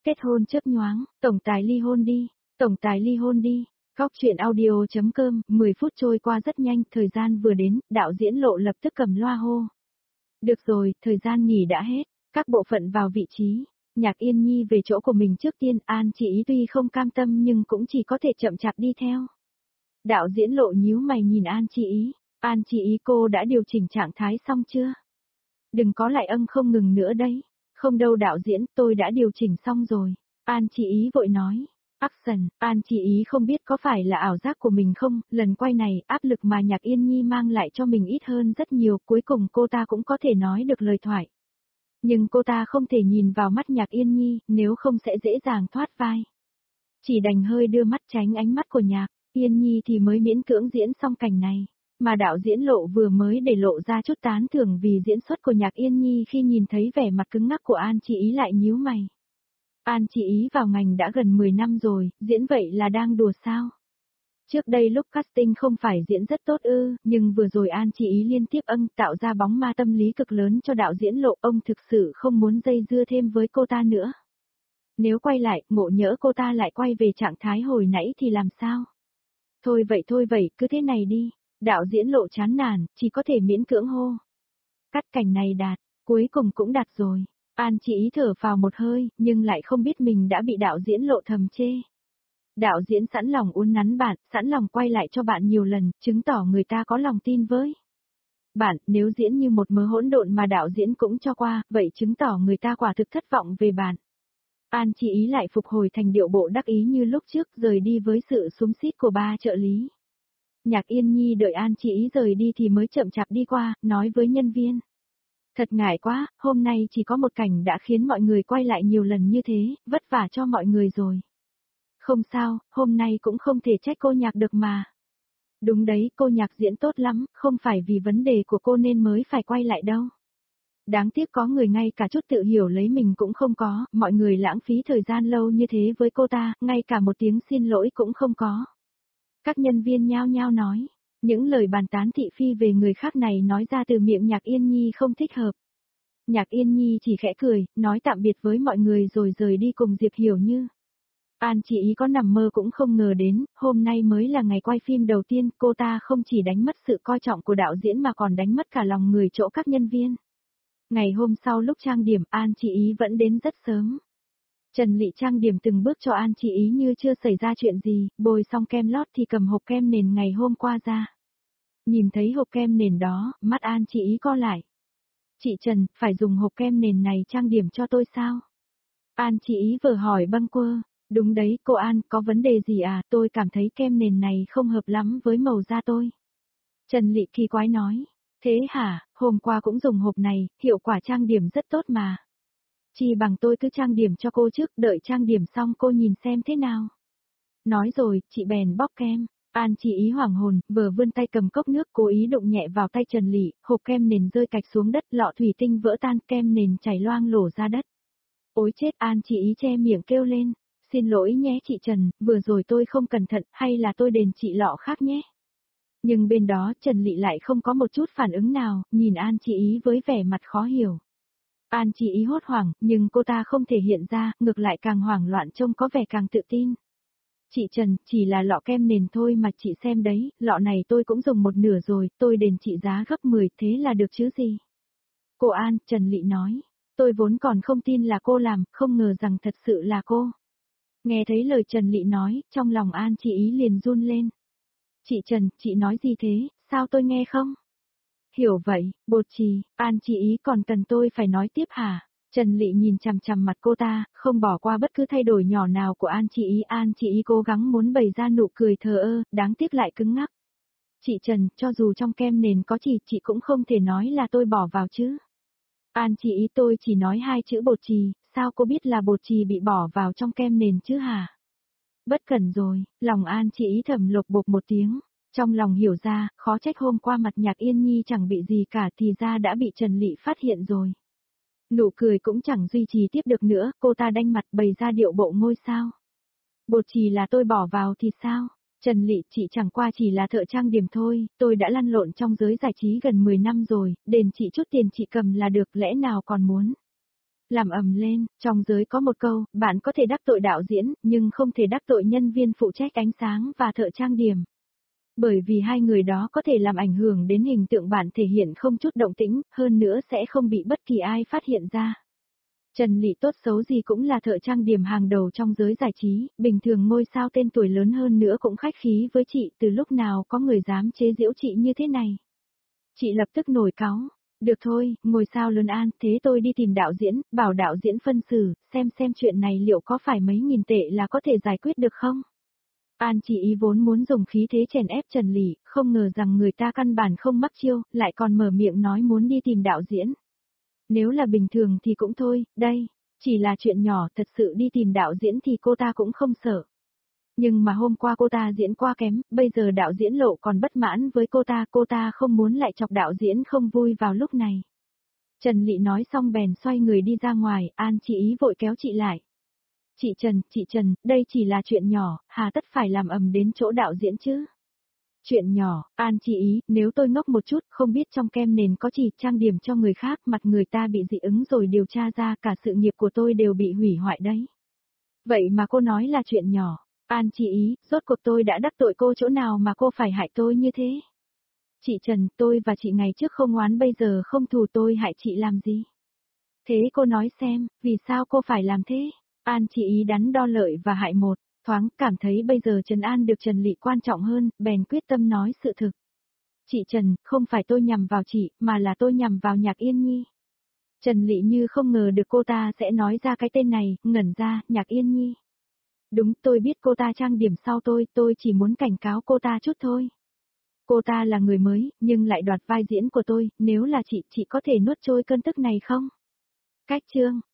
Kết hôn chớp nhoáng, tổng tài ly hôn đi, tổng tài ly hôn đi. Góc truyện audio.com, 10 phút trôi qua rất nhanh, thời gian vừa đến, đạo diễn Lộ lập tức cầm loa hô. Được rồi, thời gian nghỉ đã hết, các bộ phận vào vị trí. Nhạc Yên Nhi về chỗ của mình trước tiên, An Chị Ý tuy không cam tâm nhưng cũng chỉ có thể chậm chạp đi theo. Đạo diễn Lộ nhíu mày nhìn An Chị Ý. An Chị Ý, cô đã điều chỉnh trạng thái xong chưa? Đừng có lại không ngừng nữa đấy. Không đâu đạo diễn, tôi đã điều chỉnh xong rồi. An Chị Ý vội nói. Action, An Chị Ý không biết có phải là ảo giác của mình không, lần quay này áp lực mà Nhạc Yên Nhi mang lại cho mình ít hơn rất nhiều, cuối cùng cô ta cũng có thể nói được lời thoại. Nhưng cô ta không thể nhìn vào mắt Nhạc Yên Nhi, nếu không sẽ dễ dàng thoát vai. Chỉ đành hơi đưa mắt tránh ánh mắt của Nhạc Yên Nhi thì mới miễn cưỡng diễn xong cảnh này. Mà đạo diễn Lộ vừa mới để lộ ra chút tán thưởng vì diễn xuất của Nhạc Yên Nhi khi nhìn thấy vẻ mặt cứng ngắc của An Chị Ý lại nhíu mày. An Chị Ý vào ngành đã gần 10 năm rồi, diễn vậy là đang đùa sao? Trước đây lúc casting không phải diễn rất tốt ư, nhưng vừa rồi An Chị Ý liên tiếp tạo ra bóng ma tâm lý cực lớn cho đạo diễn Lộ, ông thực sự không muốn dây dưa thêm với cô ta nữa. Nếu quay lại, ngộ nhỡ cô ta lại quay về trạng thái hồi nãy thì làm sao? Thôi vậy, cứ thế này đi. Đạo diễn Lộ chán nản, chỉ có thể miễn cưỡng hô. Cắt cảnh này đạt, cuối cùng cũng đạt rồi. An Chị Ý thở phào một hơi, nhưng lại không biết mình đã bị đạo diễn Lộ thầm chê. Đạo diễn sẵn lòng uốn nắn bạn, sẵn lòng quay lại cho bạn nhiều lần, chứng tỏ người ta có lòng tin với bạn. Nếu diễn như một mớ hỗn độn mà đạo diễn cũng cho qua, vậy chứng tỏ người ta quả thực thất vọng về bạn. An Chị Ý lại phục hồi thành điệu bộ đắc ý như lúc trước, rời đi với sự xúm xít của ba trợ lý. Nhạc Yên Nhi đợi An Chị Ý rời đi thì mới chậm chạp đi qua, nói với nhân viên. Thật ngại quá, hôm nay chỉ có một cảnh đã khiến mọi người quay lại nhiều lần như thế, vất vả cho mọi người rồi. Không sao, hôm nay cũng không thể trách cô Nhạc được mà. Đúng đấy, cô Nhạc diễn tốt lắm, không phải vì vấn đề của cô nên mới phải quay lại đâu. Đáng tiếc có người ngay cả chút tự hiểu lấy mình cũng không có, mọi người lãng phí thời gian lâu như thế với cô ta, ngay cả một tiếng xin lỗi cũng không có. Các nhân viên nhao nhao nói, những lời bàn tán thị phi về người khác này nói ra từ miệng Nhạc Yên Nhi không thích hợp. Nhạc Yên Nhi chỉ khẽ cười, nói tạm biệt với mọi người rồi rời đi cùng Diệp Hiểu Như. An Chị Ý có nằm mơ cũng không ngờ đến, hôm nay mới là ngày quay phim đầu tiên, cô ta không chỉ đánh mất sự coi trọng của đạo diễn mà còn đánh mất cả lòng người chỗ các nhân viên. Ngày hôm sau lúc trang điểm, An Chị Ý vẫn đến rất sớm. Trần Lị trang điểm từng bước cho An Chị Ý như chưa xảy ra chuyện gì, bôi xong kem lót thì cầm hộp kem nền ngày hôm qua ra. Nhìn thấy hộp kem nền đó, mắt An Chị Ý co lại. Chị Trần, phải dùng hộp kem nền này trang điểm cho tôi sao? An Chị Ý vừa hỏi bâng quơ. Đúng đấy, cô An, có vấn đề gì à, tôi cảm thấy kem nền này không hợp lắm với màu da tôi. Trần Lị kỳ quái nói. Thế hả, hôm qua cũng dùng hộp này, hiệu quả trang điểm rất tốt mà. Chỉ bằng tôi cứ trang điểm cho cô trước, đợi trang điểm xong cô nhìn xem thế nào. Nói rồi, chị bèn bóc kem. An Chị Ý hoảng hồn, vừa vươn tay cầm cốc nước cố ý đụng nhẹ vào tay Trần Lị, hộp kem nền rơi cạch xuống đất, lọ thủy tinh vỡ tan, kem nền chảy loang lổ ra đất. Ôi chết, An Chị Ý che miệng kêu lên. Xin lỗi nhé chị Trần, vừa rồi tôi không cẩn thận, hay là tôi đền chị lọ khác nhé. Nhưng bên đó Trần Lị lại không có một chút phản ứng nào, nhìn An Chị Ý với vẻ mặt khó hiểu. An Chị Ý hốt hoảng, nhưng cô ta không thể hiện ra, ngược lại càng hoảng loạn trông có vẻ càng tự tin. Chị Trần, chỉ là lọ kem nền thôi mà chị xem đấy, lọ này tôi cũng dùng một nửa rồi, tôi đền chị giá gấp 10, thế là được chứ gì. Cô An, Trần Lị nói, tôi vốn còn không tin là cô làm, không ngờ rằng thật sự là cô. Nghe thấy lời Trần Lị nói, trong lòng An Chị Ý liền run lên. Chị Trần, chị nói gì thế, sao tôi nghe không? Hiểu vậy, bột chì, An Chị Ý còn cần tôi phải nói tiếp hả? Trần Lị nhìn chằm chằm mặt cô ta, không bỏ qua bất cứ thay đổi nhỏ nào của An Chị Ý. An Chị Ý cố gắng muốn bày ra nụ cười thờ ơ, đáng tiếc lại cứng ngắc. Chị Trần, cho dù trong kem nền có chỉ, chị cũng không thể nói là tôi bỏ vào chứ. An Chị Ý, tôi chỉ nói 2 chữ bột chì, sao cô biết là bột chì bị bỏ vào trong kem nền chứ hả? Bất cẩn rồi, lòng An Chị Ý thầm lục bục một tiếng. Trong lòng hiểu ra, khó trách hôm qua mặt Nhạc Yên Nhi chẳng bị gì cả thì ra đã bị Trần Lị phát hiện rồi. Nụ cười cũng chẳng duy trì tiếp được nữa, cô ta đanh mặt bày ra điệu bộ ngôi sao. Bột chì là tôi bỏ vào thì sao? Trần Lị, chị chẳng qua chỉ là thợ trang điểm thôi, tôi đã lăn lộn trong giới giải trí gần 10 năm rồi, đền chị chút tiền chị cầm là được, lẽ nào còn muốn. Làm ầm lên, trong giới có một câu, bạn có thể đắc tội đạo diễn, nhưng không thể đắc tội nhân viên phụ trách ánh sáng và thợ trang điểm. Bởi vì hai người đó có thể làm ảnh hưởng đến hình tượng bạn thể hiện không chút động tĩnh, hơn nữa sẽ không bị bất kỳ ai phát hiện ra. Trần Lị tốt xấu gì cũng là thợ trang điểm hàng đầu trong giới giải trí, bình thường ngôi sao tên tuổi lớn hơn nữa cũng khách khí với chị, từ lúc nào có người dám chế giễu chị như thế này. Chị lập tức nổi cáu. Được thôi, ngôi sao lớn An, thế tôi đi tìm đạo diễn, bảo đạo diễn phân xử, xem chuyện này liệu có phải mấy nghìn tệ là có thể giải quyết được không? An chỉ ý vốn muốn dùng khí thế chèn ép Trần Lị, không ngờ rằng người ta căn bản không mắc chiêu, lại còn mở miệng nói muốn đi tìm đạo diễn. Nếu là bình thường thì cũng thôi, đây, chỉ là chuyện nhỏ, thật sự đi tìm đạo diễn thì cô ta cũng không sợ. Nhưng mà hôm qua cô ta diễn qua kém, bây giờ đạo diễn Lộ còn bất mãn với cô ta không muốn lại chọc đạo diễn không vui vào lúc này. Trần Lị nói xong bèn xoay người đi ra ngoài, An chỉ ý vội kéo chị lại. Chị Trần, đây chỉ là chuyện nhỏ, hà tất phải làm ầm đến chỗ đạo diễn chứ. Chuyện nhỏ, An chỉ ý, nếu tôi ngốc một chút, không biết trong kem nền có chỉ trang điểm cho người khác, mặt người ta bị dị ứng rồi điều tra ra cả sự nghiệp của tôi đều bị hủy hoại đấy. Vậy mà cô nói là chuyện nhỏ. An chỉ ý, rốt cuộc tôi đã đắc tội cô chỗ nào mà cô phải hại tôi như thế? Chị Trần, tôi và chị ngày trước không oán bây giờ không thù, tôi hại chị làm gì? Thế cô nói xem, vì sao cô phải làm thế? An chỉ ý đắn đo lợi và hại một, thoáng cảm thấy bây giờ Trần An được Trần Lị quan trọng hơn, bèn quyết tâm nói sự thực. Chị Trần, không phải tôi nhằm vào chị, mà là tôi nhằm vào Nhạc Yên Nhi. Trần Lị như không ngờ được cô ta sẽ nói ra cái tên này, ngẩn ra, Nhạc Yên Nhi. Đúng, tôi biết cô ta trang điểm sau tôi chỉ muốn cảnh cáo cô ta chút thôi. Cô ta là người mới, nhưng lại đoạt vai diễn của tôi, nếu là chị có thể nuốt trôi cơn tức này không? Cách chương.